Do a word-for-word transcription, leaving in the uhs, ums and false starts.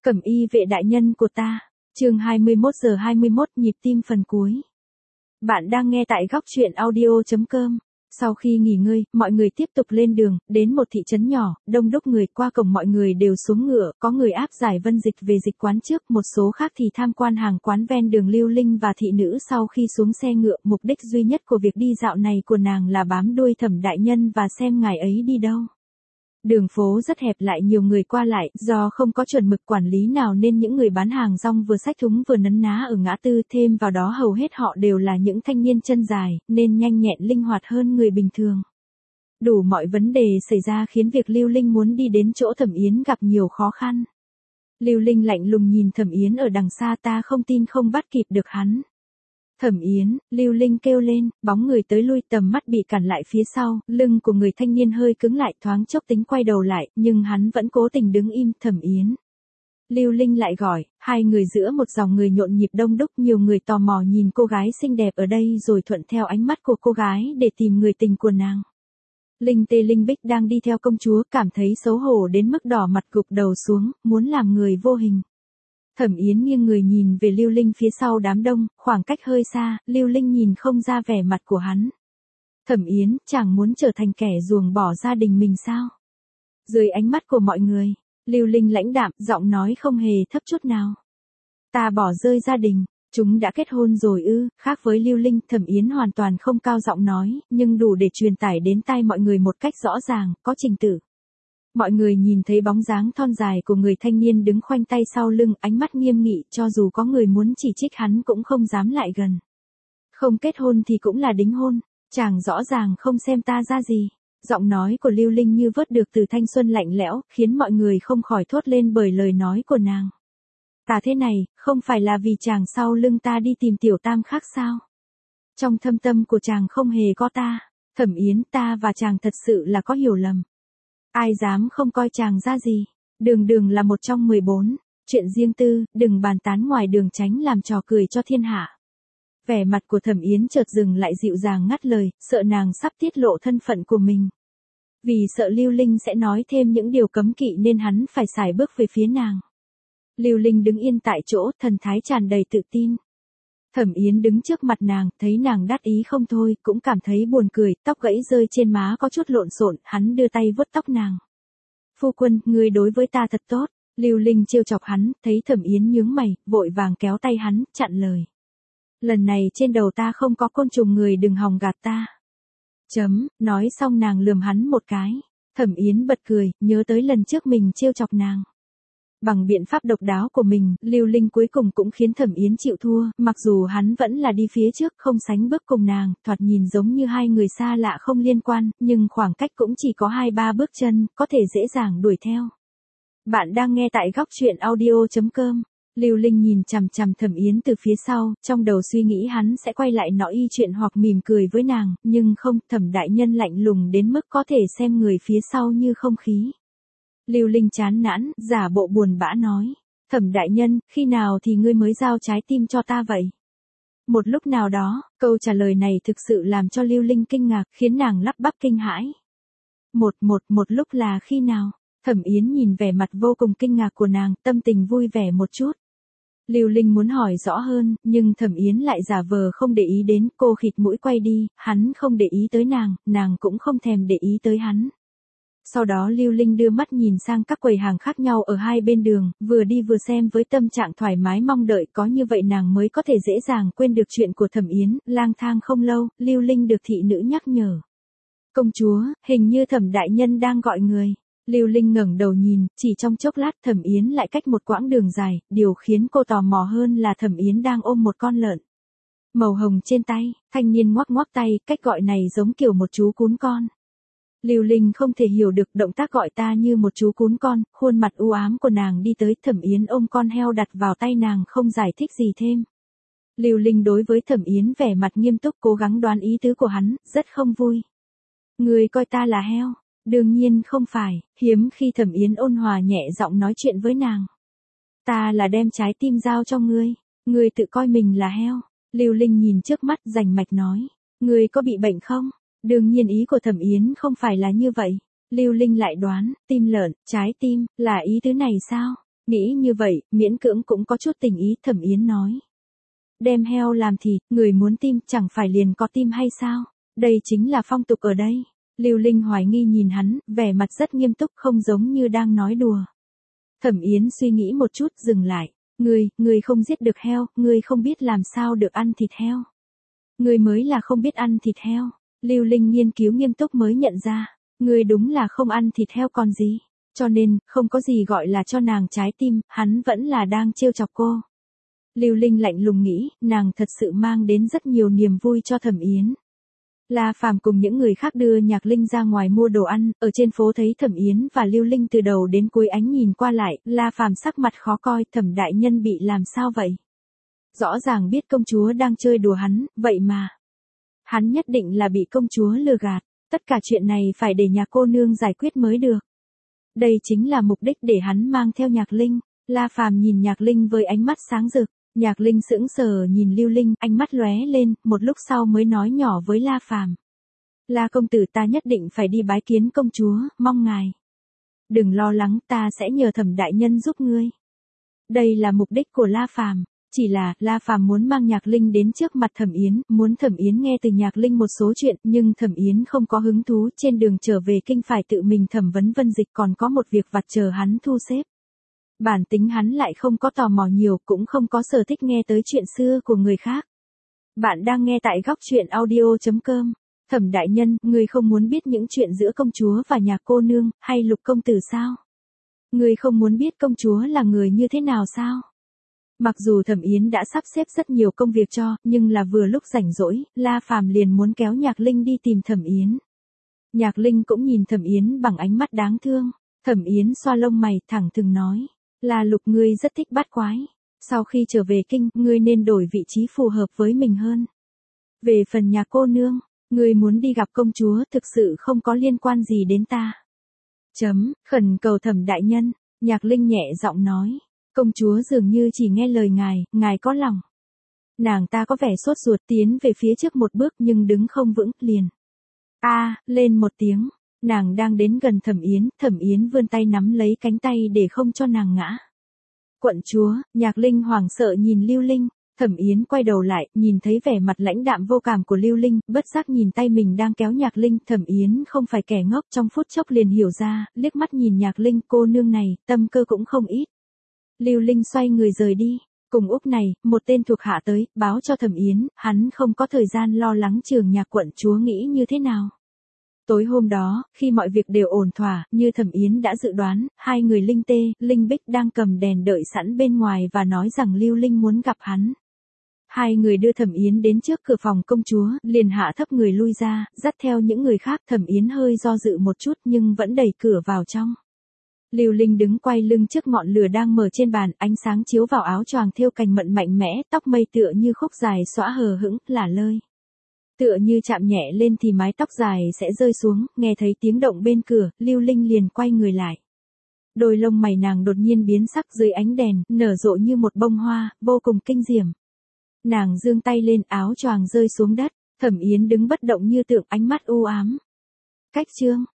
Cẩm y vệ đại nhân của ta. Chương hai mươi mốt giờ hai mươi mốt nhịp tim phần cuối. Bạn đang nghe tại góc truyện audio chấm com. Sau khi nghỉ ngơi, mọi người tiếp tục lên đường, đến một thị trấn nhỏ, đông đúc người, qua cổng mọi người đều xuống ngựa, có người áp giải Vân Dịch về dịch quán trước, một số khác thì tham quan hàng quán ven đường. Lưu Linh và thị nữ sau khi xuống xe ngựa, mục đích duy nhất của việc đi dạo này của nàng là bám đuôi Thẩm đại nhân và xem ngài ấy đi đâu. Đường phố rất hẹp lại nhiều người qua lại, do không có chuẩn mực quản lý nào nên những người bán hàng rong vừa xách thúng vừa nấn ná ở ngã tư, thêm vào đó hầu hết họ đều là những thanh niên chân dài, nên nhanh nhẹn linh hoạt hơn người bình thường. Đủ mọi vấn đề xảy ra khiến việc Lưu Linh muốn đi đến chỗ Thẩm Yến gặp nhiều khó khăn. Lưu Linh lạnh lùng nhìn Thẩm Yến ở đằng xa, ta không tin không bắt kịp được hắn. Thẩm Yến, Lưu Linh kêu lên, bóng người tới lui, tầm mắt bị cản lại phía sau, lưng của người thanh niên hơi cứng lại, thoáng chốc tính quay đầu lại, nhưng hắn vẫn cố tình đứng im. Thẩm Yến. Lưu Linh lại gọi, hai người giữa một dòng người nhộn nhịp đông đúc, nhiều người tò mò nhìn cô gái xinh đẹp ở đây rồi thuận theo ánh mắt của cô gái để tìm người tình của nàng. Linh Tê Linh Bích đang đi theo công chúa, cảm thấy xấu hổ đến mức đỏ mặt gục đầu xuống, muốn làm người vô hình. Thẩm Yến nghiêng người nhìn về Lưu Linh phía sau đám đông, khoảng cách hơi xa, Lưu Linh nhìn không ra vẻ mặt của hắn. Thẩm Yến, chàng muốn trở thành kẻ ruồng bỏ gia đình mình sao? Dưới ánh mắt của mọi người, Lưu Linh lãnh đạm, giọng nói không hề thấp chút nào. Ta bỏ rơi gia đình, chúng đã kết hôn rồi ư? Khác với Lưu Linh, Thẩm Yến hoàn toàn không cao giọng nói, nhưng đủ để truyền tải đến tai mọi người một cách rõ ràng, có trình tự. Mọi người nhìn thấy bóng dáng thon dài của người thanh niên đứng khoanh tay sau lưng, ánh mắt nghiêm nghị, cho dù có người muốn chỉ trích hắn cũng không dám lại gần. Không kết hôn thì cũng là đính hôn, chàng rõ ràng không xem ta ra gì. Giọng nói của Lưu Linh như vớt được từ thanh xuân lạnh lẽo, khiến mọi người không khỏi thốt lên bởi lời nói của nàng. Ta thế này, không phải là vì chàng sau lưng ta đi tìm tiểu tam khác sao? Trong thâm tâm của chàng không hề có ta. Thẩm Yến, ta và chàng thật sự là có hiểu lầm. Ai dám không coi chàng ra gì, đường đường là một trong mười bốn, chuyện riêng tư, đừng bàn tán ngoài đường, tránh làm trò cười cho thiên hạ. Vẻ mặt của Thẩm Yến chợt dừng lại, dịu dàng ngắt lời, sợ nàng sắp tiết lộ thân phận của mình. Vì sợ Lưu Linh sẽ nói thêm những điều cấm kỵ nên hắn phải sải bước về phía nàng. Lưu Linh đứng yên tại chỗ, thần thái tràn đầy tự tin. Thẩm Yến đứng trước mặt nàng, thấy nàng đắc ý không thôi, cũng cảm thấy buồn cười, tóc gãy rơi trên má có chút lộn xộn, hắn đưa tay vuốt tóc nàng. Phu quân, ngươi đối với ta thật tốt. Lưu Linh trêu chọc hắn, thấy Thẩm Yến nhướng mày, vội vàng kéo tay hắn, chặn lời. Lần này trên đầu ta không có côn trùng, người đừng hòng gạt ta. Chấm, nói xong nàng lườm hắn một cái. Thẩm Yến bật cười, nhớ tới lần trước mình trêu chọc nàng. Bằng biện pháp độc đáo của mình, Lưu Linh cuối cùng cũng khiến Thẩm Yến chịu thua, mặc dù hắn vẫn là đi phía trước không sánh bước cùng nàng, thoạt nhìn giống như hai người xa lạ không liên quan, nhưng khoảng cách cũng chỉ có hai ba bước chân, có thể dễ dàng đuổi theo. Bạn đang nghe tại góc truyện audio chấm com. Lưu Linh nhìn chằm chằm Thẩm Yến từ phía sau, trong đầu suy nghĩ hắn sẽ quay lại nói y chuyện hoặc mỉm cười với nàng, nhưng không, Thẩm đại nhân lạnh lùng đến mức có thể xem người phía sau như không khí. Lưu Linh chán nản, giả bộ buồn bã nói, Thẩm đại nhân, khi nào thì ngươi mới giao trái tim cho ta vậy? Một lúc nào đó, câu trả lời này thực sự làm cho Lưu Linh kinh ngạc, khiến nàng lắp bắp kinh hãi. Một một một lúc là khi nào? Thẩm Yến nhìn vẻ mặt vô cùng kinh ngạc của nàng, tâm tình vui vẻ một chút. Lưu Linh muốn hỏi rõ hơn, nhưng Thẩm Yến lại giả vờ không để ý đến, cô khịt mũi quay đi, hắn không để ý tới nàng, nàng cũng không thèm để ý tới hắn. Sau đó Lưu Linh đưa mắt nhìn sang các quầy hàng khác nhau ở hai bên đường, vừa đi vừa xem với tâm trạng thoải mái mong đợi, có như vậy nàng mới có thể dễ dàng quên được chuyện của Thẩm Yến. Lang thang không lâu, Lưu Linh được thị nữ nhắc nhở. Công chúa, hình như Thẩm đại nhân đang gọi người. Lưu Linh ngẩng đầu nhìn, chỉ trong chốc lát Thẩm Yến lại cách một quãng đường dài, điều khiến cô tò mò hơn là Thẩm Yến đang ôm một con lợn màu hồng trên tay, thanh niên ngoắc ngoắc tay, cách gọi này giống kiểu một chú cún con. Lưu Linh không thể hiểu được động tác gọi ta như một chú cún con, khuôn mặt u ám của nàng đi tới, Thẩm Yến ôm con heo đặt vào tay nàng, không giải thích gì thêm. Lưu Linh đối với Thẩm Yến vẻ mặt nghiêm túc, cố gắng đoán ý tứ của hắn, rất không vui. Người coi ta là heo? Đương nhiên không phải, hiếm khi Thẩm Yến ôn hòa nhẹ giọng nói chuyện với nàng. Ta là đem trái tim giao cho ngươi, ngươi tự coi mình là heo. Lưu Linh nhìn trước mắt, rành mạch nói, ngươi có bị bệnh không? Đương nhiên ý của Thẩm Yến không phải là như vậy. Lưu Linh lại đoán, tim lợn, trái tim, là ý tứ này sao? Nghĩ như vậy, miễn cưỡng cũng có chút tình ý, Thẩm Yến nói. Đem heo làm thịt, người muốn tim chẳng phải liền có tim hay sao? Đây chính là phong tục ở đây. Lưu Linh hoài nghi nhìn hắn, vẻ mặt rất nghiêm túc không giống như đang nói đùa. Thẩm Yến suy nghĩ một chút dừng lại. Ngươi, ngươi không giết được heo, ngươi không biết làm sao được ăn thịt heo. Ngươi mới là không biết ăn thịt heo. Lưu Linh nghiên cứu nghiêm túc mới nhận ra. Ngươi đúng là không ăn thịt heo còn gì. Cho nên, không có gì gọi là cho nàng trái tim, hắn vẫn là đang trêu chọc cô. Lưu Linh lạnh lùng nghĩ, nàng thật sự mang đến rất nhiều niềm vui cho Thẩm Yến. La Phàm cùng những người khác đưa Nhạc Linh ra ngoài mua đồ ăn, ở trên phố thấy Thẩm Yến và Lưu Linh từ đầu đến cuối ánh nhìn qua lại, La Phàm sắc mặt khó coi, Thẩm đại nhân bị làm sao vậy? Rõ ràng biết công chúa đang chơi đùa hắn, vậy mà. Hắn nhất định là bị công chúa lừa gạt, tất cả chuyện này phải để nhà cô nương giải quyết mới được. Đây chính là mục đích để hắn mang theo Nhạc Linh. La Phàm nhìn Nhạc Linh với ánh mắt sáng rực. Nhạc Linh sững sờ nhìn Lưu Linh, ánh mắt lóe lên, một lúc sau mới nói nhỏ với La Phàm. La công tử, ta nhất định phải đi bái kiến công chúa, mong ngài. Đừng lo lắng, ta sẽ nhờ Thẩm đại nhân giúp ngươi. Đây là mục đích của La Phàm, chỉ là La Phàm muốn mang Nhạc Linh đến trước mặt Thẩm Yến, muốn Thẩm Yến nghe từ Nhạc Linh một số chuyện, nhưng Thẩm Yến không có hứng thú, trên đường trở về kinh phải tự mình thẩm vấn Vân Dịch, còn có một việc vặt chờ hắn thu xếp. Bản tính hắn lại không có tò mò nhiều, cũng không có sở thích nghe tới chuyện xưa của người khác. Bạn đang nghe tại góc truyện audio chấm com. Thẩm đại nhân, người không muốn biết những chuyện giữa công chúa và nhà cô nương, hay Lục công tử sao? Người không muốn biết công chúa là người như thế nào sao? Mặc dù Thẩm Yến đã sắp xếp rất nhiều công việc cho, nhưng là vừa lúc rảnh rỗi, La Phàm liền muốn kéo Nhạc Linh đi tìm Thẩm Yến. Nhạc Linh cũng nhìn Thẩm Yến bằng ánh mắt đáng thương. Thẩm Yến xoa lông mày, thẳng thừng nói. Là Lục, ngươi rất thích bắt quái. Sau khi trở về kinh, ngươi nên đổi vị trí phù hợp với mình hơn. Về phần nhà cô nương, ngươi muốn đi gặp công chúa thực sự không có liên quan gì đến ta. Chấm, khẩn cầu Thẩm đại nhân. Nhạc Linh nhẹ giọng nói. Công chúa dường như chỉ nghe lời ngài, ngài có lòng. Nàng ta có vẻ sốt ruột tiến về phía trước một bước nhưng đứng không vững, liền. A, à, lên một tiếng. Nàng đang đến gần Thẩm Yến, Thẩm Yến vươn tay nắm lấy cánh tay để không cho nàng ngã. Quận chúa, Nhạc Linh hoảng sợ nhìn Lưu Linh, Thẩm Yến quay đầu lại, nhìn thấy vẻ mặt lãnh đạm vô cảm của Lưu Linh, bất giác nhìn tay mình đang kéo Nhạc Linh, Thẩm Yến không phải kẻ ngốc, trong phút chốc liền hiểu ra, liếc mắt nhìn Nhạc Linh, cô nương này, tâm cơ cũng không ít. Lưu Linh xoay người rời đi. Cùng lúc này, một tên thuộc hạ tới, báo cho Thẩm Yến, hắn không có thời gian lo lắng Trường Nhạc quận chúa nghĩ như thế nào. Tối hôm đó, khi mọi việc đều ổn thỏa, như Thẩm Yến đã dự đoán, hai người Linh Tê, Linh Bích đang cầm đèn đợi sẵn bên ngoài và nói rằng Lưu Linh muốn gặp hắn. Hai người đưa Thẩm Yến đến trước cửa phòng công chúa, liền hạ thấp người lui ra, dắt theo những người khác. Thẩm Yến hơi do dự một chút nhưng vẫn đẩy cửa vào trong. Lưu Linh đứng quay lưng trước ngọn lửa đang mở trên bàn, ánh sáng chiếu vào áo choàng thêu cành mận mạnh mẽ, tóc mây tựa như khúc dài xõa hờ hững, lả lơi. Tựa như chạm nhẹ lên thì mái tóc dài sẽ rơi xuống, nghe thấy tiếng động bên cửa, Lưu Linh liền quay người lại. Đôi lông mày nàng đột nhiên biến sắc dưới ánh đèn, nở rộ như một bông hoa, vô cùng kinh diệm. Nàng giương tay lên, áo choàng rơi xuống đất, Thẩm Yến đứng bất động như tượng, ánh mắt u ám. Cách chương